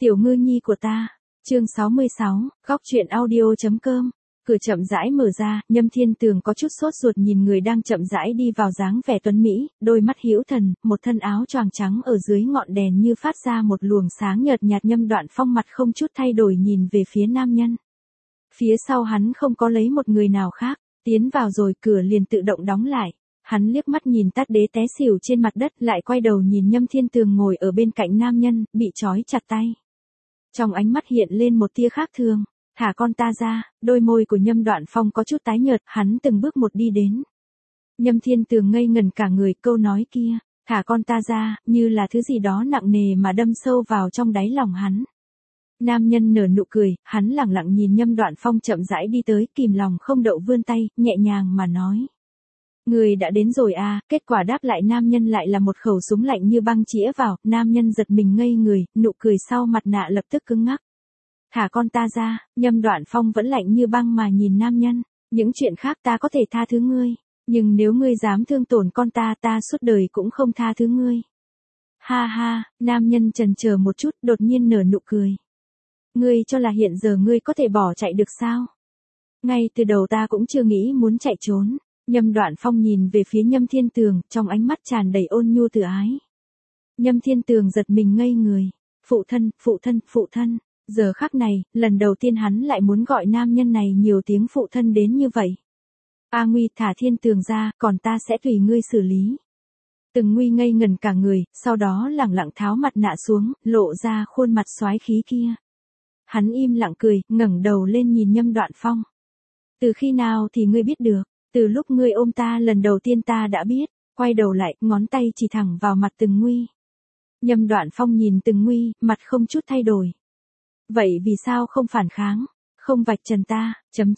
Tiểu ngư nhi của ta. Chương 66, góc truyện audio.com. Cửa chậm rãi mở ra, Nhâm Thiên Tường có chút sốt ruột nhìn người đang chậm rãi đi vào dáng vẻ tuấn mỹ, đôi mắt hữu thần, một thân áo choàng trắng ở dưới ngọn đèn như phát ra một luồng sáng nhợt nhạt. Nhâm Đoạn Phong mặt không chút thay đổi nhìn về phía nam nhân. Phía sau hắn không có lấy một người nào khác, tiến vào rồi cửa liền tự động đóng lại. Hắn liếc mắt nhìn Tát Đế té xỉu trên mặt đất, lại quay đầu nhìn Nhâm Thiên Tường ngồi ở bên cạnh nam nhân, bị trói chặt tay. Trong ánh mắt hiện lên một tia khác thường. Thả con ta ra. Đôi môi của Nhâm Đoạn Phong có chút tái nhợt, hắn từng bước một đi đến. Nhâm Thiên Tường ngây ngẩn cả người, câu nói kia, thả con ta ra, như là thứ gì đó nặng nề mà đâm sâu vào trong đáy lòng hắn. Nam nhân nở nụ cười, hắn lẳng lặng nhìn Nhâm Đoạn Phong chậm rãi đi tới, kìm lòng không đậu vươn tay, nhẹ nhàng mà nói. Người đã đến rồi à. Kết quả đáp lại nam nhân lại là một khẩu súng lạnh như băng chĩa vào. Nam nhân giật mình ngây người, nụ cười sau mặt nạ lập tức cứng ngắc. Thả con ta ra. Nhâm Đoạn Phong vẫn lạnh như băng mà nhìn nam nhân. Những chuyện khác ta có thể tha thứ ngươi, nhưng nếu ngươi dám thương tổn con ta, ta suốt đời cũng không tha thứ ngươi. Ha ha. Nam nhân chần chờ một chút, đột nhiên nở nụ cười. Ngươi cho là hiện giờ ngươi có thể bỏ chạy được sao? Ngay từ đầu ta cũng chưa nghĩ muốn chạy trốn. Nhâm Đoạn Phong nhìn về phía Nhâm Thiên Tường, trong ánh mắt tràn đầy ôn nhu từ ái. Nhâm Thiên Tường giật mình ngây người. Phụ thân, phụ thân, phụ thân. Giờ khắc này, lần đầu tiên hắn lại muốn gọi nam nhân này nhiều tiếng phụ thân đến như vậy. A Nguy, thả Thiên Tường ra, còn ta sẽ tùy ngươi xử lý. Từng Nguy ngây ngần cả người, sau đó lẳng lặng tháo mặt nạ xuống, lộ ra khuôn mặt soái khí kia. Hắn im lặng cười, ngẩng đầu lên nhìn Nhâm Đoạn Phong. Từ khi nào thì ngươi biết được? Từ lúc ngươi ôm ta lần đầu tiên ta đã biết. Quay đầu lại, ngón tay chỉ thẳng vào mặt Từng Nguy. Nhâm Đoạn Phong nhìn Từng Nguy, mặt không chút thay đổi. Vậy vì sao không phản kháng? Không vạch trần ta,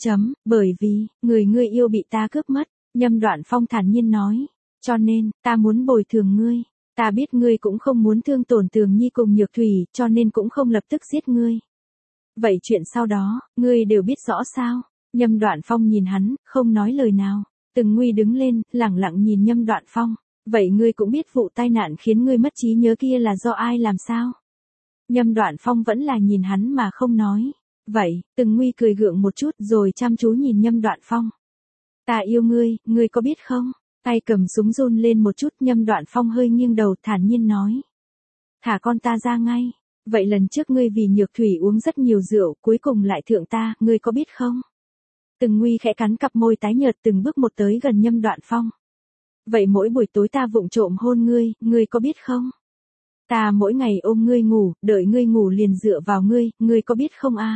bởi vì, người ngươi yêu bị ta cướp mất. Nhâm Đoạn Phong thản nhiên nói. Cho nên, ta muốn bồi thường ngươi. Ta biết ngươi cũng không muốn thương tổn Tường Nhi cùng Nhược Thủy, cho nên cũng không lập tức giết ngươi. Vậy chuyện sau đó, ngươi đều biết rõ sao? Nhâm Đoạn Phong nhìn hắn, không nói lời nào. Từng Nguy đứng lên, lẳng lặng nhìn Nhâm Đoạn Phong. Vậy ngươi cũng biết vụ tai nạn khiến ngươi mất trí nhớ kia là do ai làm sao? Nhâm Đoạn Phong vẫn là nhìn hắn mà không nói. Vậy, Từng Nguy cười gượng một chút rồi chăm chú nhìn Nhâm Đoạn Phong. Ta yêu ngươi, ngươi có biết không? Tay cầm súng run lên một chút. Nhâm Đoạn Phong hơi nghiêng đầu thản nhiên nói. Thả con ta ra ngay. Vậy lần trước ngươi vì Nhược Thủy uống rất nhiều rượu, cuối cùng lại thượng ta, ngươi có biết không? Từng Nguy khẽ cắn cặp môi tái nhợt, từng bước một tới gần Nhâm Đoạn Phong. Vậy mỗi buổi tối ta vụng trộm hôn ngươi, ngươi có biết không? Ta mỗi ngày ôm ngươi ngủ, đợi ngươi ngủ liền dựa vào ngươi có biết không a?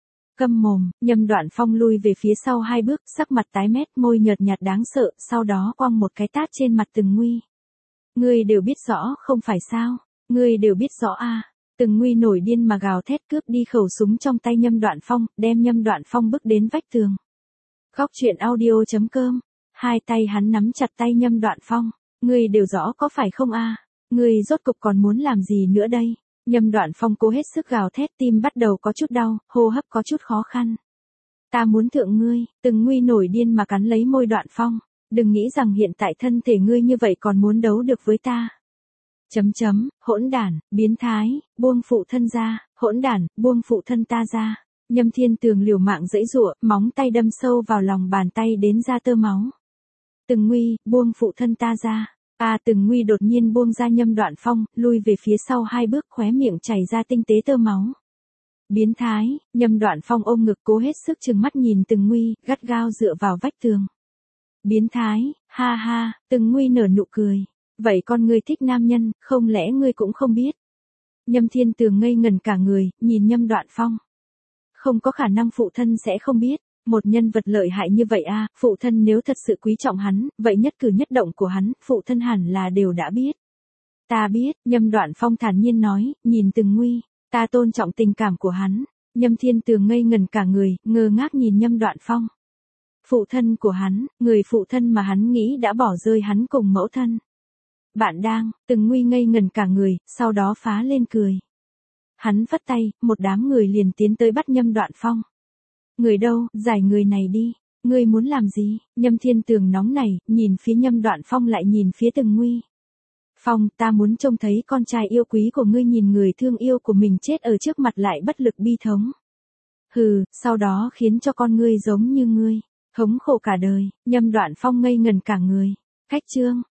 Câm mồm. Nhâm Đoạn Phong lui về phía sau 2 bước, sắc mặt tái mét, môi nhợt nhạt đáng sợ, sau đó quăng một cái tát trên mặt Từng Nguy. Ngươi đều biết rõ, không phải sao? Ngươi đều biết rõ a? Từng Nguy nổi điên mà gào thét, cướp đi khẩu súng trong tay Nhâm Đoạn Phong, đem Nhâm Đoạn Phong bước đến vách tường. Góc truyện audio.com. Hai tay hắn nắm chặt tay Nhâm Đoạn Phong. Ngươi đều rõ có phải không a? Ngươi rốt cục còn muốn làm gì nữa đây? Nhâm Đoạn Phong cố hết sức gào thét, tim bắt đầu có chút đau, hô hấp có chút khó khăn. Ta muốn thượng ngươi. Từng Nguy nổi điên mà cắn lấy môi Đoạn Phong. Đừng nghĩ rằng hiện tại thân thể ngươi như vậy còn muốn đấu được với ta. Hỗn đản, biến thái, buông phụ thân ra. Hỗn đản, buông phụ thân ta ra. Nhâm Thiên Tường liều mạng giãy giụa, móng tay đâm sâu vào lòng bàn tay đến ra tơ máu. Từng Nguy, buông phụ thân ta ra. Từng Nguy đột nhiên buông ra Nhâm Đoạn Phong, lui về phía sau 2 bước, khóe miệng chảy ra tinh tế tơ máu. Biến thái. Nhâm Đoạn Phong ôm ngực cố hết sức trừng mắt nhìn Từng Nguy, gắt gao dựa vào vách tường. Biến thái. Ha ha. Từng Nguy nở nụ cười. Vậy con ngươi thích nam nhân, không lẽ ngươi cũng không biết? Nhâm Thiên Tường ngây ngẩn cả người, nhìn Nhâm Đoạn Phong. Không có khả năng phụ thân sẽ không biết. Một nhân vật lợi hại như vậy phụ thân nếu thật sự quý trọng hắn, vậy nhất cử nhất động của hắn, phụ thân hẳn là đều đã biết. Ta biết. Nhâm Đoạn Phong thản nhiên nói, nhìn Từng Nguy. Ta tôn trọng tình cảm của hắn. Nhâm Thiên Tường ngây ngẩn cả người, ngơ ngác nhìn Nhâm Đoạn Phong. Phụ thân của hắn, người phụ thân mà hắn nghĩ đã bỏ rơi hắn cùng mẫu thân. Bạn đang. Từng Nguy ngây ngẩn cả người, sau đó phá lên cười. Hắn vất tay, một đám người liền tiến tới bắt Nhâm Đoạn Phong. Người đâu, giải người này đi. Ngươi muốn làm gì? Nhâm Thiên Tường nóng nảy, nhìn phía Nhâm Đoạn Phong lại nhìn phía Từng Nguy. Phong, ta muốn trông thấy con trai yêu quý của ngươi nhìn người thương yêu của mình chết ở trước mặt lại bất lực bi thống. Hừ, sau đó khiến cho con ngươi giống như ngươi, thống khổ cả đời. Nhâm Đoạn Phong ngây ngần cả người. Khách trương,